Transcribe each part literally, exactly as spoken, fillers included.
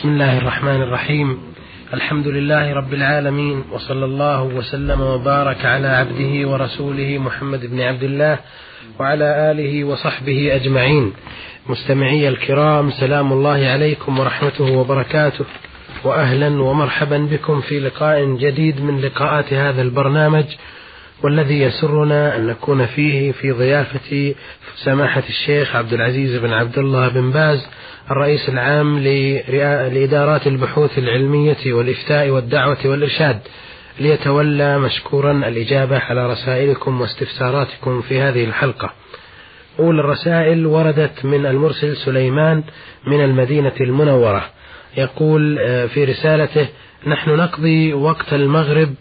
بسم الله الرحمن الرحيم. الحمد لله رب العالمين، وصلى الله وسلم وبارك على عبده ورسوله محمد بن عبد الله وعلى آله وصحبه أجمعين. مستمعي الكرام، سلام الله عليكم ورحمته وبركاته، وأهلا ومرحبا بكم في لقاء جديد من لقاءات هذا البرنامج، والذي يسرنا أن نكون فيه في ضيافة سماحة الشيخ عبد العزيز بن عبد الله بن باز، الرئيس العام لإدارات البحوث العلمية والإفتاء والدعوة والإرشاد، ليتولى مشكورا الإجابة على رسائلكم واستفساراتكم في هذه الحلقة. أولى الرسائل وردت من المرسل سليمان من المدينة المنورة، يقول في رسالته: نحن نقضي وقت المغرب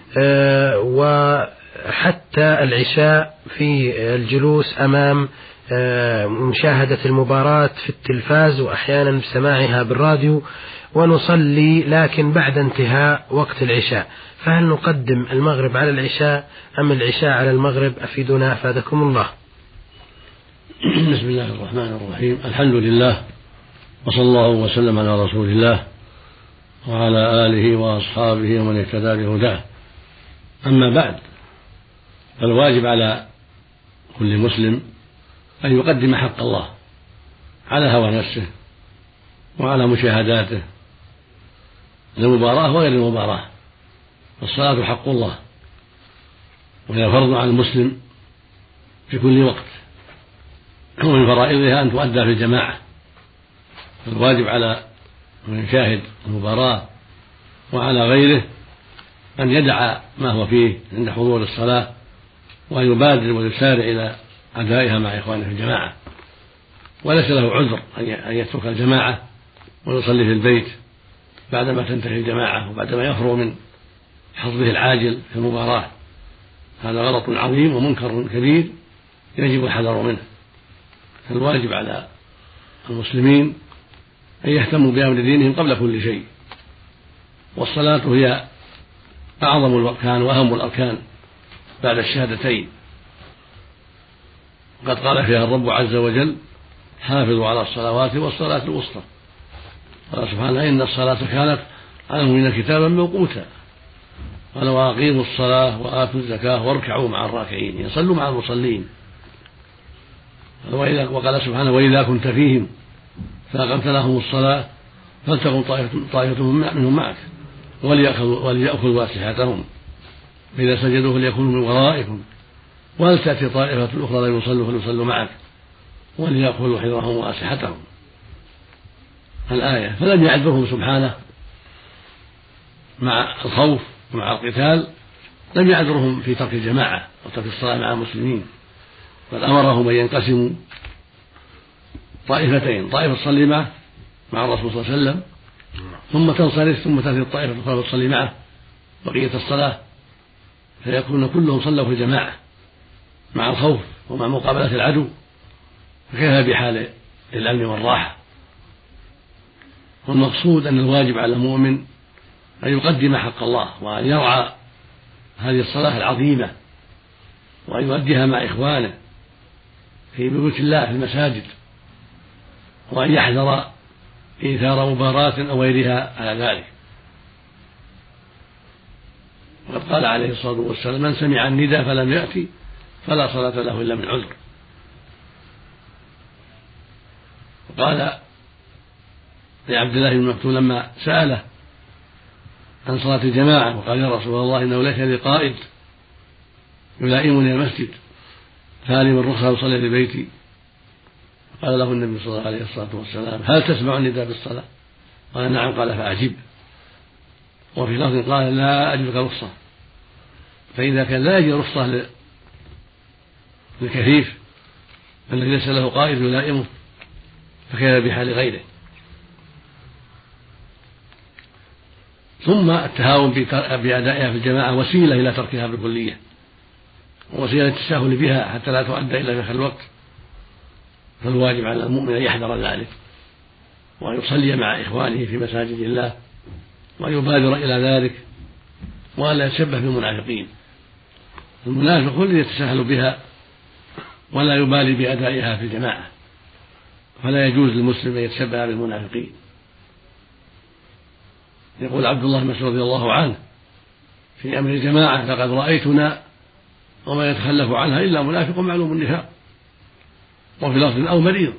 وحتى العشاء في الجلوس أمام مشاهدة المباراة في التلفاز، وأحيانا بسماعها بالراديو، ونصلي لكن بعد انتهاء وقت العشاء، فهل نقدم المغرب على العشاء أم العشاء على المغرب؟ أفيدنا أفادكم الله. بسم الله الرحمن الرحيم. الحمد لله، وصلى الله وسلم على رسول الله وعلى آله وأصحابه ومن اهتدى بهداه. أما بعد، فالواجب على كل مسلم أن يقدم حق الله على هوى نفسه وعلى مشاهداته، المباراة وغير المباراة. الصلاة حق الله، وهي فرض على المسلم في كل وقت، ومن فرائضها أن تؤدى في الجماعة. الواجب على من يشاهد المباراة وعلى غيره أن يدع ما هو فيه عند حضور الصلاة، وأن يبادر ويسارع إلى أدائها مع إخوانه في الجماعة، وليس له عذر أن يترك الجماعة ويصلي في البيت بعدما تنتهي الجماعة وبعدما يفرغ من حظه العاجل في المباراة. هذا غلط عظيم ومنكر كبير يجب الحذر منه. فالواجب على المسلمين أن يهتموا بأمر دينهم قبل كل شيء، والصلاة هي أعظم الأركان وأهم الأركان بعد الشهادتين، قد قال فيها الرب عز وجل: حافظوا على الصلوات والصلاة الوسطى. قال سبحانه: إن الصلاة كانت على المؤمنين كتابا موقوتا. قال: وأقيموا الصلاة وآتوا الزكاة واركعوا مع الراكعين، يصلوا مع المصلين. وقال سبحانه: وإذا كنت فيهم فأقمت لهم الصلاة فلتكن طائفة منهم معك وليأخذوا أسلحتهم، فإذا سجدوا فليكونوا من ورائكم ولتأتي طائفة أخرى لا يصلوا فليصلوا معك وليأخذوا حذرهم وأسلحتهم. الآية. فلم يعذرهم سبحانه مع الخوف ومع القتال، لم يعذرهم في ترك الجماعة وترك الصلاة مع المسلمين، بل أمرهم أن ينقسموا طائفتين: طائفة تصلي معه مع الرسول صلى الله عليه وسلم، ثم تنصرف، ثم تأتي الطائفة الأخرى تصلي معه بقية الصلاة، فيكون كلهم صلوا في الجماعة مع الخوف ومع مقابلة العدو. فكيف بحال الأمن والراحة؟ والمقصود أن الواجب على المؤمن أن يقدم حق الله، وأن يرعى هذه الصلاة العظيمة، وأن يؤديها مع إخوانه في بيوت الله في المساجد، وأن يحذر إيثار مباراة أو غيرها على ذلك. وقد قال عليه الصلاة والسلام: من سمع النداء فلم يأتي فلا صلاة له إلا من عذر. وقال لعبد الله بن مكتوم لما سأله عن صلاة الجماعة وقال: يا رسول الله، إنه ليس لي قائد يلائمني المسجد، فهل من رخصة أصلي في بيتي؟ قال له النبي صلى الله عليه الصلاة والسلام: هل تسمع النداء بالصلاة؟ قال: نعم. قال: فأعجب. وفي لفظ قال: لا أجدك رخصة. فإذا كان لا يجد رخصة للكفيف الذي ليس له قائد يلائمه، فكيف بحال غيره؟ ثم التهاون بأدائها في الجماعة وسيلة إلى تركها بالكلية، ووسيلة التساهل بها حتى لا تؤدى إلى دخل الوقت. فالواجب على المؤمن أن يحذر ذلك، وأن يصلي مع إخوانه في مساجد الله، وأن يبادر إلى ذلك، وأن لا يتشبه بالمنافقين. المنافق هو الذي يتساهل بها ولا يبالي بأدائها في الجماعة، فلا يجوز للمسلم أن يتشبه بالمنافقين. يقول عبد الله بن مسعود رضي الله عنه في أمر الجماعة: لقد رأيتنا وما يتخلف عنها إلا منافق معلوم النفاق. وفي لفظ: أو مريض.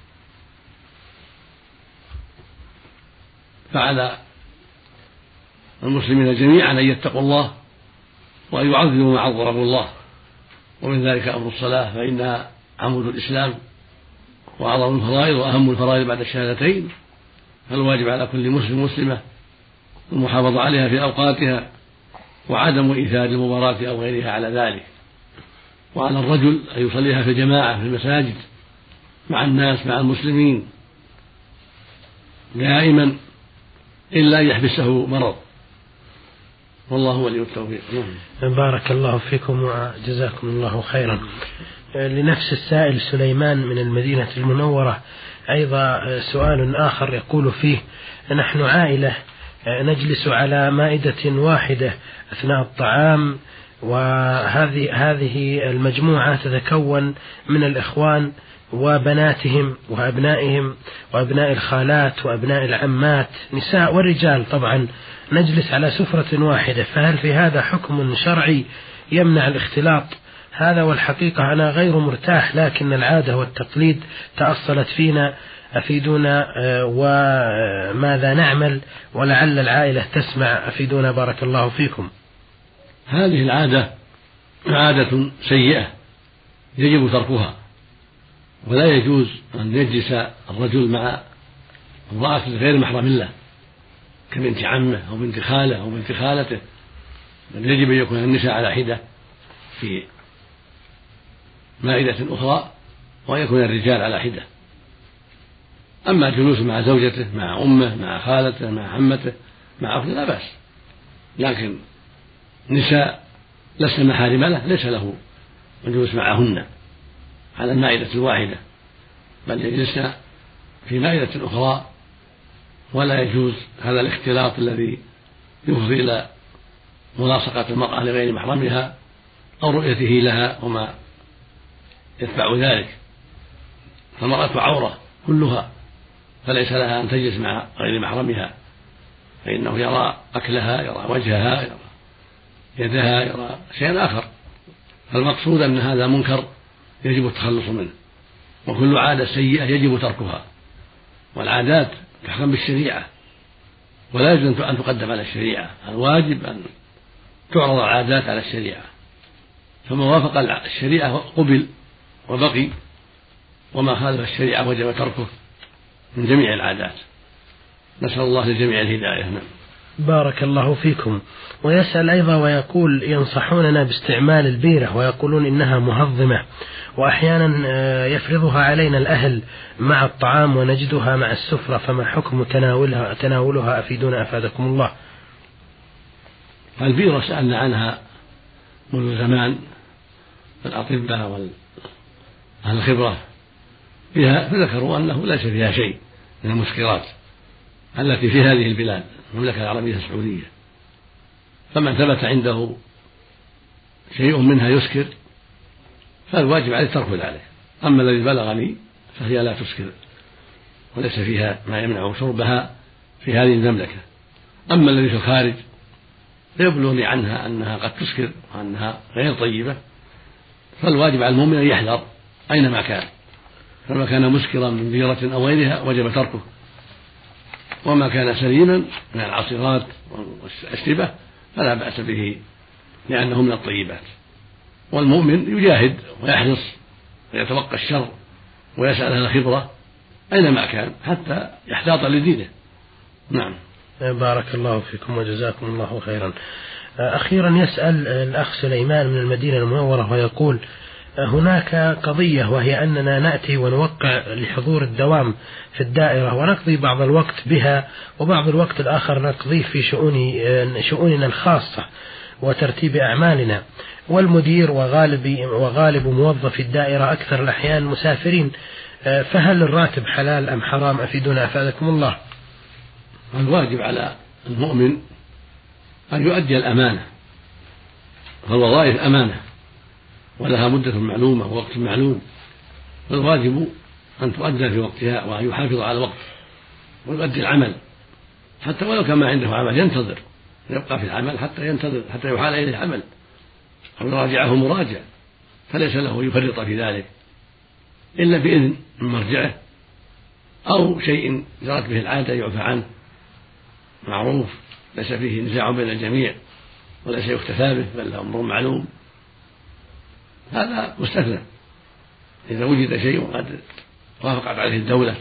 فعلى المسلمين جميعا أن يتقوا الله وأن يعظموا ما عظمه الله، ومن ذلك أمر الصلاة، فإنها عمود الإسلام وأعظم الفرائض وأهم الفرائض بعد الشهادتين، فالواجب على كل مسلم مسلمة المحافظة عليها في أوقاتها وعدم إيثار المباراة أو غيرها على ذلك. وعلى الرجل أن يصليها في الجماعة في المساجد مع الناس مع المسلمين دائما إلا يحبسه مرض، والله ولي التوفيق. بارك الله فيكم وجزاكم الله خيرا. لنفس السائل سليمان من المدينة المنورة أيضا سؤال آخر يقول فيه: نحن عائلة نجلس على مائدة واحدة أثناء الطعام، وهذه هذه المجموعة تتكون من الإخوان وبناتهم وأبنائهم وأبناء الخالات وأبناء العمات، نساء ورجال طبعا، نجلس على سفرة واحدة، فهل في هذا حكم شرعي يمنع الاختلاط؟ هذا والحقيقة أنا غير مرتاح، لكن العادة والتقليد تأصلت فينا، أفيدونا وماذا نعمل، ولعل العائلة تسمع، أفيدونا بارك الله فيكم. هذه العادة عادة سيئة يجب تركها، ولا يجوز أن يجلس الرجل مع امرأة غير محرم له كبنت عمه أو بنت خاله أو بنت خالته، بل يجب أن يكون النساء على حدة في مائدة أخرى وأن يكون الرجال على حدة. أما الجلوس مع زوجته مع أمه مع خالته مع عمته مع أخته لا بأس، لكن نساء لسن محارم له ليس له الجلوس معهن على المائدة الواحدة، بل يجلسن في مائدة أخرى، ولا يجوز هذا الاختلاط الذي يفضي إلى ملاصقة المرأة لغير محرمها أو رؤيته لها وما يتبع ذلك. فالمرأة عورة كلها، فليس لها أن تجلس مع غير محرمها، فإنه يرى أكلها، يرى وجهها، يرى يدها، يرى شيئا آخر. فالمقصود أن هذا منكر يجب التخلص منه، وكل عادة سيئة يجب تركها، والعادات تحكم بالشريعة ولا يجوز أن تقدم على الشريعة، الواجب أن تعرض العادات على الشريعة، فما وافق الشريعة قبل وبقي، وما خالف الشريعة وجب تركه من جميع العادات. نسأل الله للجميع الهداية. نعم. بارك الله فيكم. ويسأل أيضا ويقول: ينصحوننا باستعمال البيرة ويقولون إنها مهضمة، وأحيانا يفرضها علينا الأهل مع الطعام ونجدها مع السفرة، فما حكم تناولها تناولها أفيدونا أفادكم الله. البيرة سألنا عنها منذ زمان الأطباء وأهل الخبرة فيها، فذكروا أنه ليس فيها شيء من المسكرات التي في هذه البلاد المملكة العربية السعودية، فمن ثبت عنده شيء منها يسكر فالواجب عليه ترك ذلك. أما الذي بلغني فهي لا تسكر وليس فيها ما يمنع شربها في هذه المملكة. أما الذي في الخارج فيبلغني عنها أنها قد تسكر وأنها غير طيبة، فالواجب على المؤمن أن يحذر أينما كان، فما كان مسكرا من بيرة أو غيرها وجب تركه، وما كان سليما من العصيرات والأشربة فلا بأس به لأنه من الطيبات. والمؤمن يجاهد ويحرص ويتوقى الشر ويسأل أهل الخبرة أينما كان حتى يحتاط لدينه. نعم. بارك الله فيكم وجزاكم الله خيرا. أخيرا يسأل الأخ سليمان من المدينة المنورة ويقول: هناك قضية، وهي أننا نأتي ونوقع لحضور الدوام في الدائرة ونقضي بعض الوقت بها، وبعض الوقت الآخر نقضيه في شؤون شؤوننا الخاصة وترتيب أعمالنا، والمدير وغالب وغالب موظفي الدائرة أكثر الأحيان مسافرين، فهل الراتب حلال أم حرام؟ أفيدونا أفادكم الله. الواجب على المؤمن أن يؤدي الأمانة، فالوظائف أمانة ولها مدة معلومة ووقت معلوم، فالواجب أن تؤدى في وقتها وأن يحافظ على الوقت ويؤدي العمل حتى ولو كان ما عنده عمل ينتظر يبقى في العمل حتى ينتظر حتى يحال إليه عمل أو يراجعه مراجع، فليس له يفرط في ذلك إلا بإذن من مرجعه أو شيء جرت به العادة يعفى عنه معروف ليس فيه نزاع بين الجميع وليس يختفى به بل أمر معلوم، هذا مستثنى إذا وجد شيء قد وافقت عليه الدولة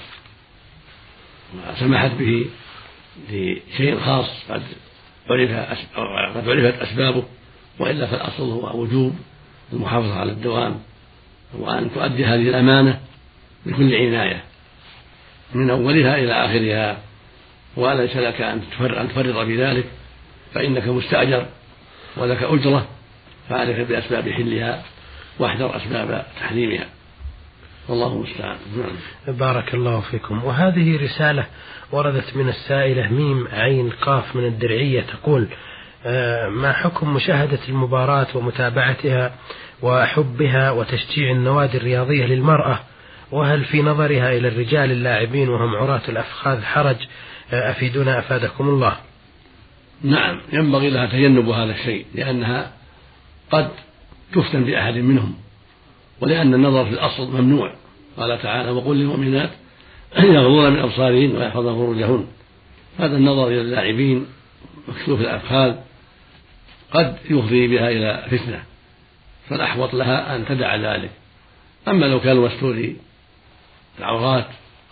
وسمحت به لشيء خاص قد عرف قد عرفت أسبابه، وإلا فالأصل هو وجوب المحافظة على الدوام وأن تؤدي هذه الأمانة بكل عناية من أولها إلى آخرها، وليس لك أن تفرط في ذلك فإنك مستأجر ولك أجرة، فعليك بأسباب حلها واحذر أسباب تحريمها، والله المستعان. بارك الله فيكم. وهذه رسالة وردت من السائلة ميم عين قاف من الدرعية تقول: ما حكم مشاهدة المباراة ومتابعتها وحبها وتشجيع النوادي الرياضية للمرأة، وهل في نظرها إلى الرجال اللاعبين وهم عراة الأفخاذ حرج؟ أفيدونا أفادكم الله. نعم، ينبغي لها تجنب هذا الشيء لأنها قد تفتن بأحد منهم، ولأن النظر في الأصل ممنوع، قال تعالى: وقل للمؤمنات يغضضن من أبصارهن ويحفظن فروجهن. هذا النظر إلى اللاعبين مكشوف الأفخاذ قد يفضي بها إلى فتنة، فالأحوط لها أن تدع ذلك. أما لو كانوا مستوري العورات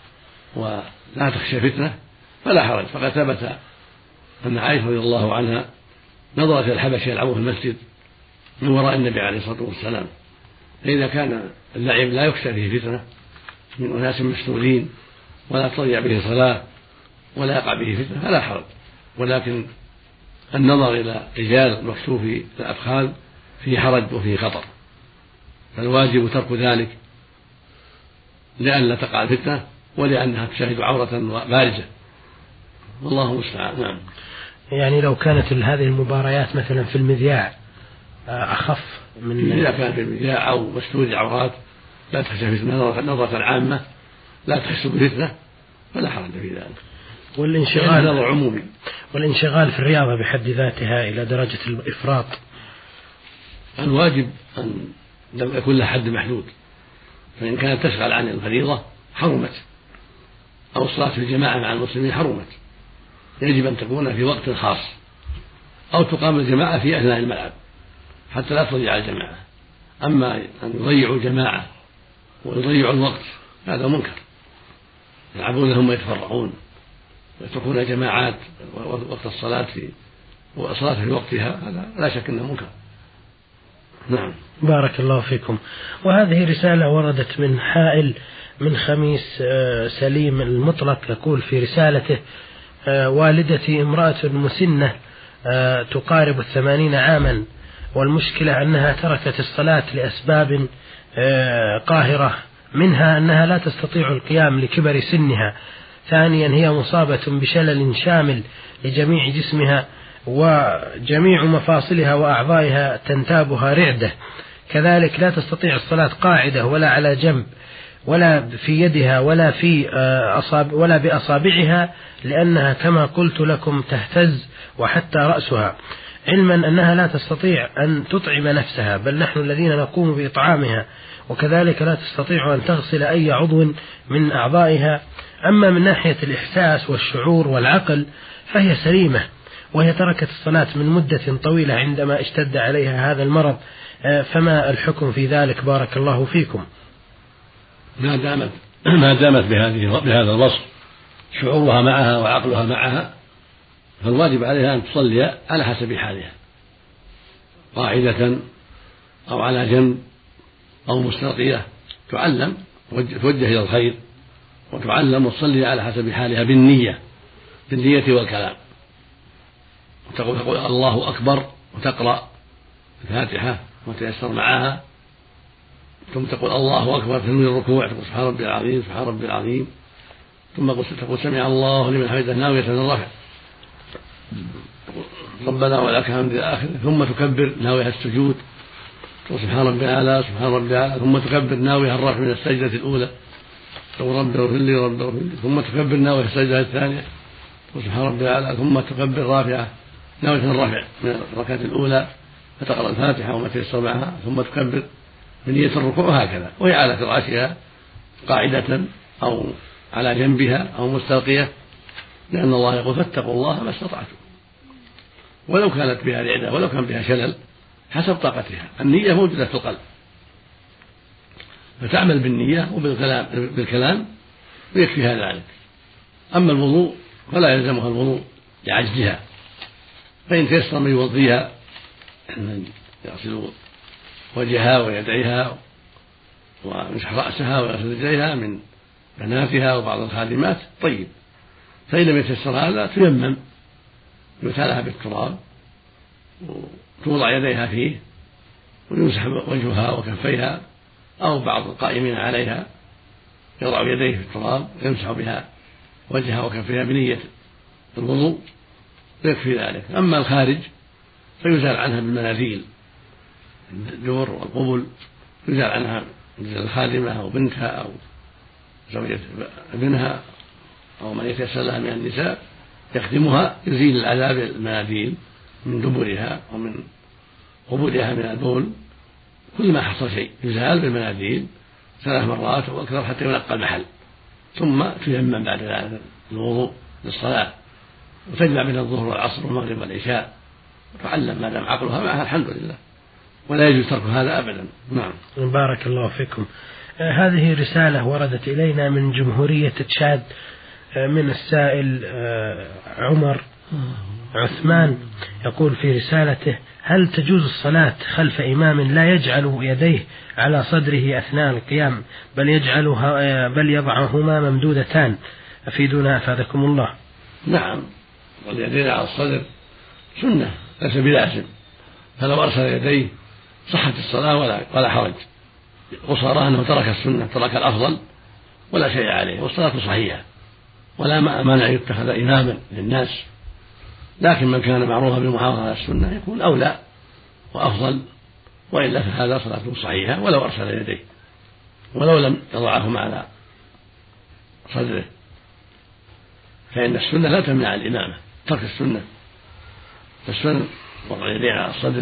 ولا تخشى فتنة فلا حرج، فقد ثبت أن عائشة رضي الله عنها نظرت إلى الحبشي يلعبوا في المسجد من وراء النبي عليه الصلاة والسلام، فإذا كان اللعب لا يخشى فيه فتنة من أناس مستورين ولا تضيع به صلاة ولا يقع به فتنة فلا حرج، ولكن النظر إلى رجال مكشوف الأفخاذ فيه حرج وفيه خطر، فالواجب ترك ذلك لئلا تقع الفتنة ولأنها تشاهد عورة بارزة، والله المستعان. نعم. يعني لو كانت هذه المباريات مثلا في المذياع أخف من إذا كان في المذياع أو مستور العورات لا تخشى فتنة نظرة العامة لا تحس بفتنة فلا حرج في ذلك. والانشغال نظر عمومي والانشغال في الرياضة بحد ذاتها إلى درجة الإفراط، الواجب أن لم يكن لها حد محدود، فإن كانت تشغل عن الفريضة حرمت، أو الصلاة في الجماعة مع المسلمين حرمت، يجب أن تكون في وقت خاص، أو تقام الجماعة في أثناء الملعب حتى لا تضيع الجماعة. أما أن يضيعوا الجماعة ويضيعوا الوقت هذا منكر، يلعبون هم يتفرعون ويتركون جماعات وقت الصلاة في والصلاة في وقتها، هذا لا شك أنه منكر. نعم. بارك الله فيكم. وهذه رسالة وردت من حائل من خميس سليم المطلق، يقول في رسالته: والدتي امرأة مسنة تقارب الثمانين عاما، والمشكلة أنها تركت الصلاة لأسباب قاهرة، منها أنها لا تستطيع القيام لكبر سنها، ثانيا هي مصابة بشلل شامل لجميع جسمها وجميع مفاصلها وأعضائها تنتابها رعدة، كذلك لا تستطيع الصلاة قاعدة ولا على جنب ولا في يدها ولا في أصابع ولا بأصابعها، لأنها كما قلت لكم تهتز وحتى رأسها، علما أنها لا تستطيع أن تطعم نفسها بل نحن الذين نقوم بإطعامها، وكذلك لا تستطيع أن تغسل أي عضو من أعضائها. أما من ناحية الإحساس والشعور والعقل فهي سليمة، وهي تركت الصلاة من مدة طويلة عندما اشتد عليها هذا المرض، فما الحكم في ذلك؟ بارك الله فيكم. ما دامت ما دامت بهذه بهذا الوصف شعورها معها وعقلها معها فالواجب عليها أن تصلي على حسب حالها، قاعدة أو على جنب أو مستلقية، تعلم توجه إلى الخير وتعلم وتصلي على حسب حالها بالنية بالنية والكلام، تقول تقول الله أكبر وتقرأ الفاتحة وتيسر معها، ثم تقول الله أكبر تنوي الركوع، تقول سبحان ربي العظيم سبحان ربي العظيم، ثم تقول سمع الله لمن حمده ناوية الرفع، ربنا ولك الحمد إلى آخره، ثم تكبر ناوية السجود، تقول سبحان ربي الأعلى سبحان ربي الأعلى، ثم تكبر ناوية الرفع من السجدة الأولى، تقول رب اغفر لي رب اغفر لي، ثم تكبر ناوية السجدة الثانية، سبحان ربي الأعلى ثم تكبر رافعة نوية الرفع من الركعة الأولى فتقرأ الفاتحة وما تيسر معها ثم تكبر بنية الركوع هكذا، وهي على فراشها قاعدة أو على جنبها أو مستلقية، لأن الله يقول فاتقوا الله ما استطعتم، ولو كانت بها رعدة ولو كان بها شلل حسب طاقتها. النية موجودة في القلب فتعمل بالنية وبالكلام بالكلام ويكفيها ذلك. أما الوضوء فلا يلزمها الوضوء لعجزها، فإن تيسر من يوضيها أن يغسل وجهها ويديها ويمسح رأسها ويغسل رجليها من بناتها وبعض الخادمات طيب، فإن لم يتيسر هذا تيمم يتالها بالتراب وتوضع يديها فيه ويمسح وجهها وكفيها، أو بعض القائمين عليها يضع يديه في التراب ويمسح بها وجهها وكفيها بنية الوضوء ويكفي ذلك. أما الخارج فيزال عنها بالمناديل الدور والقبل، يزال عنها الخادمة أو بنتها أو زوجة ابنها أو من يتيسر لها من النساء يخدمها، يزيل العذاب المناديل من دبرها ومن قبولها من البول، كل ما حصل شيء يزال بالمناديل ثلاث مرات أو أكثر حتى ينقى المحل، ثم تيمم بعد ذلك الوضوء للصلاة وتجمع بين الظهر والعصر والمغرب والعشاء وتعلم ما دام عقلها معها الحمد لله، ولا يجوز ترك هذا أبدا. نعم. بارك الله فيكم. آه هذه رسالة وردت إلينا من جمهورية تشاد آه من السائل آه عمر عثمان، يقول في رسالته: هل تجوز الصلاة خلف إمام لا يجعل يديه على صدره أثناء القيام بل يجعلها بل يضعهما ممدودتان؟ أفيدونا أفادكم الله. نعم، واليدين على الصدر سنة ليس بلازم، فلو أرسل يديه صحت الصلاة ولا ولا حرج، وصار أنه ترك السنة ترك الأفضل ولا شيء عليه والصلاة صحيحة ولا مانع يتخذ إماما للناس، لكن من كان معروفا بالمحافظة على السنة يكون أولى وأفضل، وإلا فهذا صلاته صحيحة ولو أرسل يديه ولو لم يضعهما على صدره، فإن السنة لا تمنع الإمامة ترك السنة، فالسنة وضع اليدين على الصدر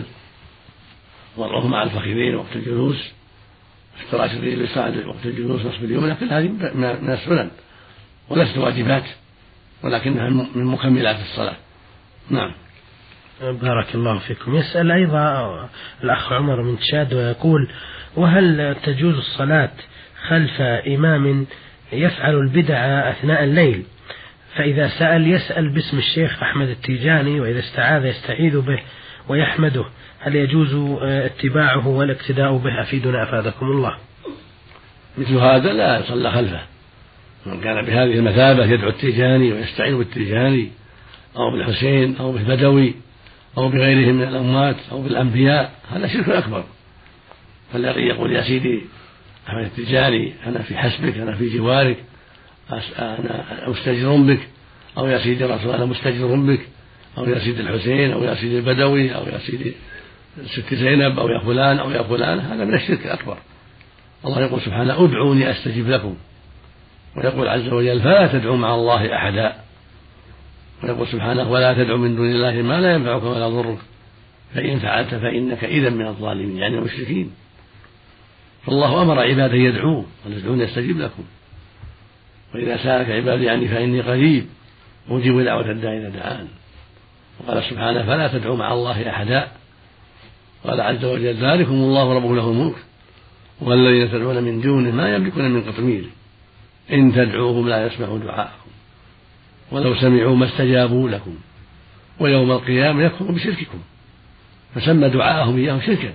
وضعهما على الفخذين وقت الجلوس، افتراش الرجل اليسرى وقت الجلوس نصب اليمنى، كل هذه من السنن وليست واجبات ولكنها من مكملات الصلاة. نعم. بارك الله فيكم. يسأل أيضا الأخ عمر من تشاد ويقول: وهل تجوز الصلاة خلف إمام يفعل البدع أثناء الليل، فإذا سأل يسأل باسم الشيخ أحمد التيجاني وإذا استعاذ يستعيذ به ويحمده، هل يجوز اتباعه والاقتداء به؟ أفيدنا أفادكم الله. مثل هذا لا يصلى خلفه، من كان بهذه المثابة يدعو التيجاني ويستعين بالتيجاني أو بالحسين أو بالبدوي أو بغيرهم من الأموات أو بالأنبياء، هذا شرك أكبر. فالذي يقول يا سيدي أحمد التيجاني أنا في حسبك أنا في جوارك أنا مستجر بك، أو يا سيدي الرسول أنا مستجر بك، أو يا سيدي الحسين أو يا سيدي البدوي أو يا سيدي ست زينب أو يا فلان أو يا فلان، هذا من الشرك الأكبر. الله يقول سبحانه: ادعوني أستجب لكم، ويقول عز وجل: فلا تدعوا مع الله أحدا، ويقول سبحانه: ولا تدعوا من دون الله ما لا ينفعك ولا يضرك فإن فعلت فإنك إذا من الظالمين، يعني المشركين. فالله أمر عباده يدعوه: ادعوني أستجب لكم، وإذا سألك عبادي عني فإني قريب أجيب دعوة الداعي إذا دعان. وقال سبحانه: فلا تدعوا مع الله أحدا. قال عز وجل: ذلكم الله ربكم له الملك والذين تدعون من دونه ما يملكون من قطمير إن تدعوهم لا يسمعوا دعاءكم ولو سمعوا ما استجابوا لكم ويوم القيامة يكفرون بشرككم، فسمى دعاءهم إياهم شركا.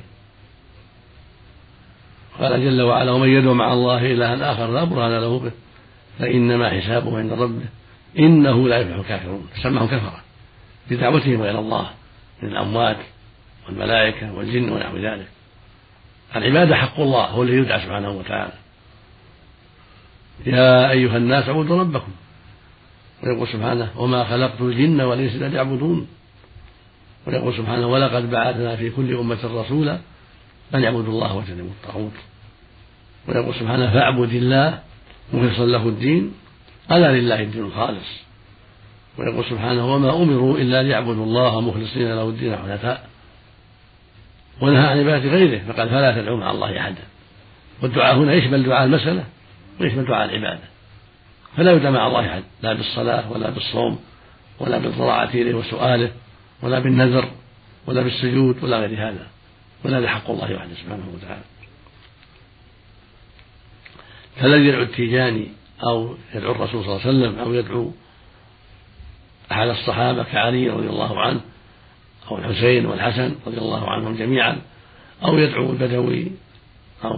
قال جل وعلا: ومن يدعو مع الله إلها آخر لا برهان له به فإنما حسابه عند ربه إنه لا يفلح الكافرون، سماهم كفرة بدعوتهم إلى الله من الأموات والملائكة والجن ونحو ذلك. العبادة حق الله هو الذي يدعى سبحانه وتعالى: يا أيها الناس اعبدوا ربكم، ويقول سبحانه: وما خلقت الجن والإنس إلا ليعبدون، ويقول سبحانه: ولقد بعثنا في كل أمة رسولا أن يعبدوا الله واجتنبوا الطاغوت، ويقول سبحانه: فاعبد الله مخلصا له الدين ألا لله الدين الخالص. ويقول سبحانه وما أمروا إلا ليعبدوا الله مخلصين له الدين حنفاء، ونهى عن عبادة غيره فقال فلا تدعوا مع الله أحدا. والدعاء هنا يشمل دعاء المسألة ويشمل دعاء العبادة، فلا يدعى مع الله أحد لا بالصلاة ولا بالصوم ولا بالضراعة إليه وسؤاله ولا بالنذر ولا بالسجود ولا غير هذا، ولا بحق الله وحده سبحانه وتعالى. فالذي يدعو التيجاني أو يدعو الرسول صلى الله عليه وسلم أو يدعو أحد الصحابة كعلي رضي الله عنه أو الحسين والحسن رضي الله عنهم جميعا، أو يدعو البدوي أو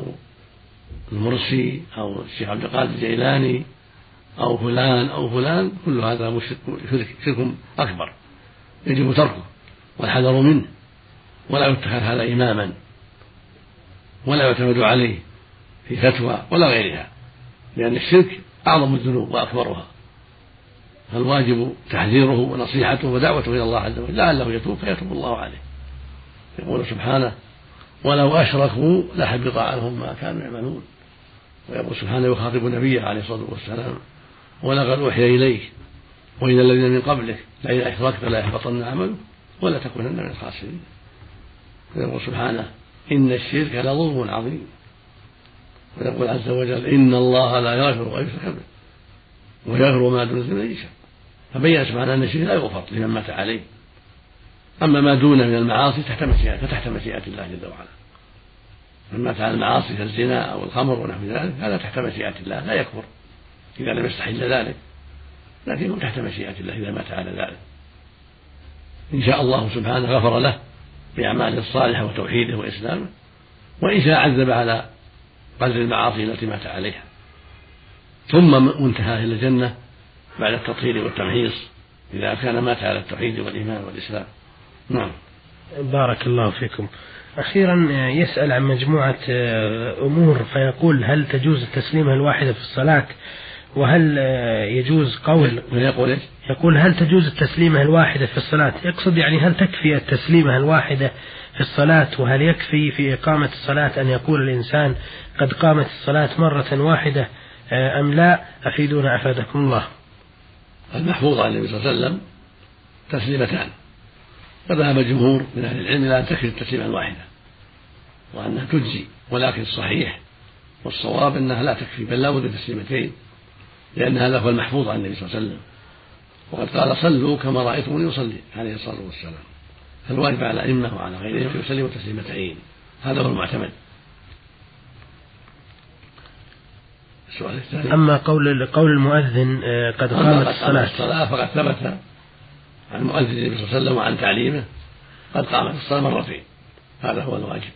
المرسي أو الشيخ عبد القادر الجيلاني أو فلان أو فلان، كل هذا شرك أكبر يجب تركه والحذر منه، ولا يتخذ هذا إماما ولا يعتمد عليه في فتوى ولا غيرها، لأن الشرك أعظم الذنوب وأكبرها، فالواجب تحذيره ونصيحته ودعوته إلى الله عز وجل لعله يتوب فيتوب الله عليه. يقول سبحانه ولو أشركوا لحبط عنهم ما كانوا يعملون. ويقول سبحانه يخاطب نبيه عليه الصلاة والسلام ولقد أوحي إليك وإلى الذين من قبلك لئن أشركت ليحبطن عملك ولا تكونن من الخاسرين. ويقول سبحانه إن الشرك لظلم عظيم. ويقول عز وجل إن الله لا يغفر أن يشرك به ويغفر ما دون ذلك لمن يشاء. فبين سبحانه أن الشرك لا يغفر لمن مات عليه، أما ما دونه من المعاصي تحت مشيئة فتحت مشيئة الله جل وعلا. من مات على المعاصي كالزنا أو الخمر ونحو ذلك هذا تحت مشيئة الله لا يكفر إذا لم يستحل ذلك، لكنه تحت مشيئة الله إذا مات على ذلك. إن شاء الله سبحانه غفر له بأعماله الصالحة وتوحيده وإسلامه، وإن شاء عذب على قدر المعاصي التي مات عليها، ثم منتهى إلى الجنة بعد التطهير والتمحيص إذا كان مات على التوحيد والإيمان والإسلام. نعم. بارك الله فيكم. أخيرا يسأل عن مجموعة أمور فيقول هل تجوز التسليمة الواحدة في الصلاة، وهل يجوز قول يقول, يقول هل تجوز التسليمة الواحدة في الصلاة، يقصد يعني هل تكفي التسليمة الواحدة في الصلاة، وهل يكفي في إقامة الصلاة أن يقول الإنسان قد قامت الصلاة مرة واحدة أم لا؟ أفيدونا أفادكم الله. المحفوظ عن النبي صلى الله عليه وسلم تسليمتان، فذهب الجمهور من أهل العلم إلى أن تكفي التسليمة الواحدة وأنها تجزي، ولكن الصحيح والصواب أنها لا تكفي بل لا بد من تسليمتين، لأن هذا هو المحفوظ عن النبي صلى الله عليه وسلم، وقد قال صلوا كما رأيتموني يصلي عليه الصلاة والسلام. فالواجب على الأئمة وعلى غيرهم أن يسلموا تسليمتين، هذا هو المعتمد. السؤال الثاني أما قول قول المؤذن قد قامت الصلاة الصلاة فقد ثبت عن مؤذن النبي صلى الله عليه وسلم وعن تعليمه قد قامت الصلاة مرتين، هذا هو الواجب.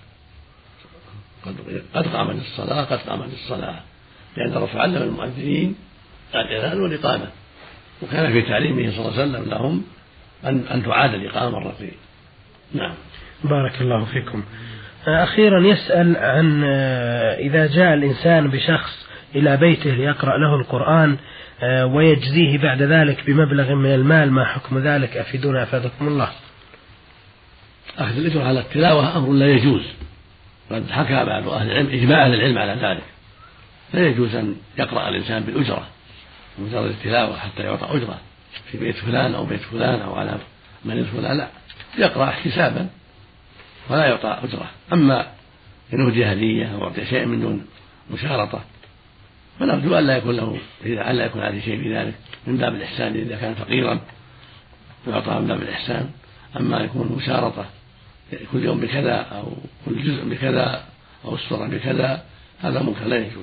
قد قامت الصلاة قد قامت الصلاة، لأن الرسول علم المؤذنين الأذان والإقامة، وكان في تعليمه صلى الله عليه وسلم لهم أن أن تعاد الإقامة مرتين. نعم. بارك الله فيكم. أخيرا يسأل عن إذا جاء الإنسان بشخص إلى بيته ليقرأ له القرآن ويجزيه بعد ذلك بمبلغ من المال، ما حكم ذلك؟ أفيدونا أفادكم الله. أخذ الأجر على التلاوة أمر لا يجوز، قد حكى بعض أهل العلم إجماع أهل العلم على ذلك، لا يجوز أن يقرأ الإنسان بالأجرة مجرد التلاوة حتى يعطى أجرة في بيت فلان أو بيت فلان أو على من فلان، لا، يقرأ احتسابا ولا يعطى أجرة. أما إن أهدي هدية أو أعطي شيء من دون مشارطة فنرجو أن لا يكون له أن لا يكون عليه شيء في ذلك من باب الإحسان، إذا كان فقيرا يعطى من باب الإحسان. أما يكون مشارطة كل يوم بكذا أو كل جزء بكذا أو السورة بكذا هذا منكر لا يجوز.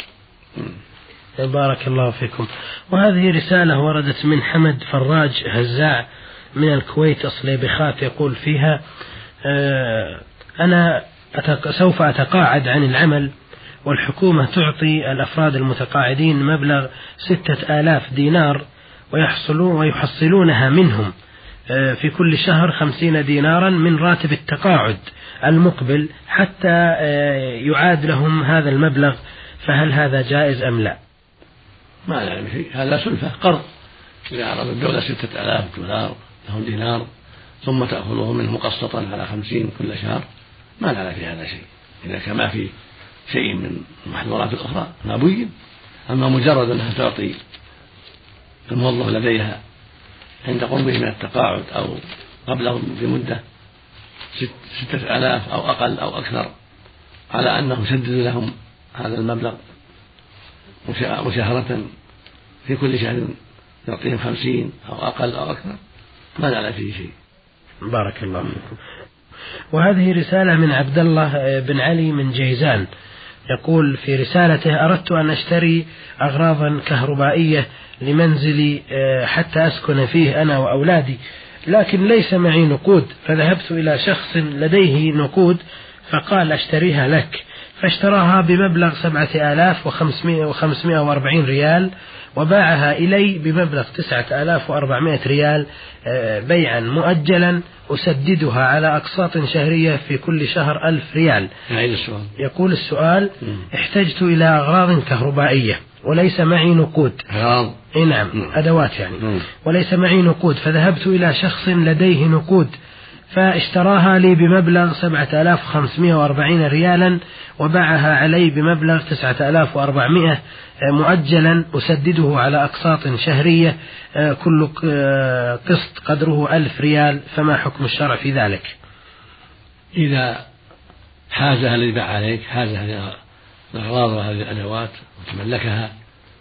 بارك الله فيكم. وهذه رسالة وردت من حمد فراج هزاع من الكويت أصليبخات، يقول فيها أنا أتق... سوف أتقاعد عن العمل، والحكومة تعطي الأفراد المتقاعدين مبلغ ستة آلاف دينار ويحصلون ويحصلونها منهم في كل شهر خمسين دينارا من راتب التقاعد المقبل حتى يعاد لهم هذا المبلغ، فهل هذا جائز أم لا؟ ما نعلم شيء، هذا سلفة قرض، إذا عرض الدولة ستة آلاف دولار لهم دينار ثم تأخذه منه مقسطا على خمسين كل شهر، ما نعلم في هذا شيء، إذا كان ما في شيء من المحظورات الأخرى ما بين. أما مجرد أنها تعطي الموظف لديها عند قربه من التقاعد أو قبله بمدة ست ستة آلاف أو أقل أو أكثر، على أنه يسدد لهم هذا المبلغ مشاهرة في كل شهر يعطيهم خمسين أو أقل أو أكثر، ما نعلم فيه شيء. بارك الله فيكم. وهذه رسالة من عبد الله بن علي من جيزان، يقول في رسالته: أردت أن أشتري أغراضا كهربائية لمنزلي حتى أسكن فيه أنا وأولادي، لكن ليس معي نقود، فذهبت إلى شخص لديه نقود فقال أشتريها لك، فاشتراها بمبلغ سبعة آلاف وخمسمائة وأربعين ريال وباعها إلي بمبلغ تسعة آلاف وأربعمائة ريال بيعا مؤجلا أسددها على أقساط شهرية في كل شهر ألف ريال. يقول السؤال: احتجت إلى أغراض كهربائية وليس معي نقود. إيه نعم، أدوات يعني. وليس معي نقود، فذهبت إلى شخص لديه نقود فاشتراها لي بمبلغ سبعة آلاف وخمسمائة وأربعين ريالا وباعها علي بمبلغ تسعة آلاف وأربعمائة مؤجلا أسدده على أقساط شهرية كل قسط قدره ألف ريال، فما حكم الشرع في ذلك؟ إذا حازها الذي باع عليك، حازها الأغراض وهذه الأدوات وتملكها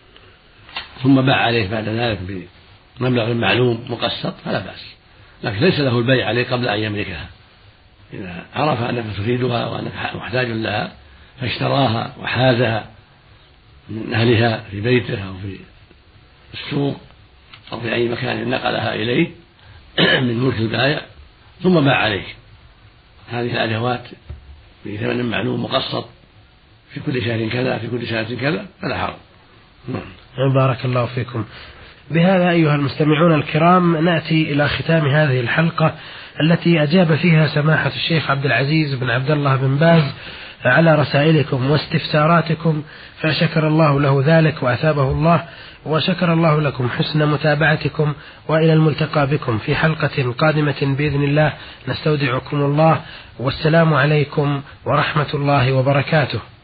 ثم باع عليه بعد ذلك بمبلغ معلوم مقسط فلا بأس، لكن ليس له البيع عليه قبل أن يملكها. إذا عرف أنك تريدها وأنك محتاج لها فاشتراها وحازها من أهلها في بيته أو في السوق أو في أي مكان نقلها إليه من ملك البائع ثم باع عليك هذه الأدوات بثمن معلوم مقسط في كل شهر كذا في كل سنة كذا فلا حرج. بارك الله فيكم. بهذا أيها المستمعون الكرام نأتي إلى ختام هذه الحلقة التي أجاب فيها سماحة الشيخ عبد العزيز بن عبد الله بن باز على رسائلكم واستفساراتكم، فشكر الله له ذلك وأثابه الله، وشكر الله لكم حسن متابعتكم، وإلى الملتقى بكم في حلقة قادمة بإذن الله. نستودعكم الله، والسلام عليكم ورحمة الله وبركاته.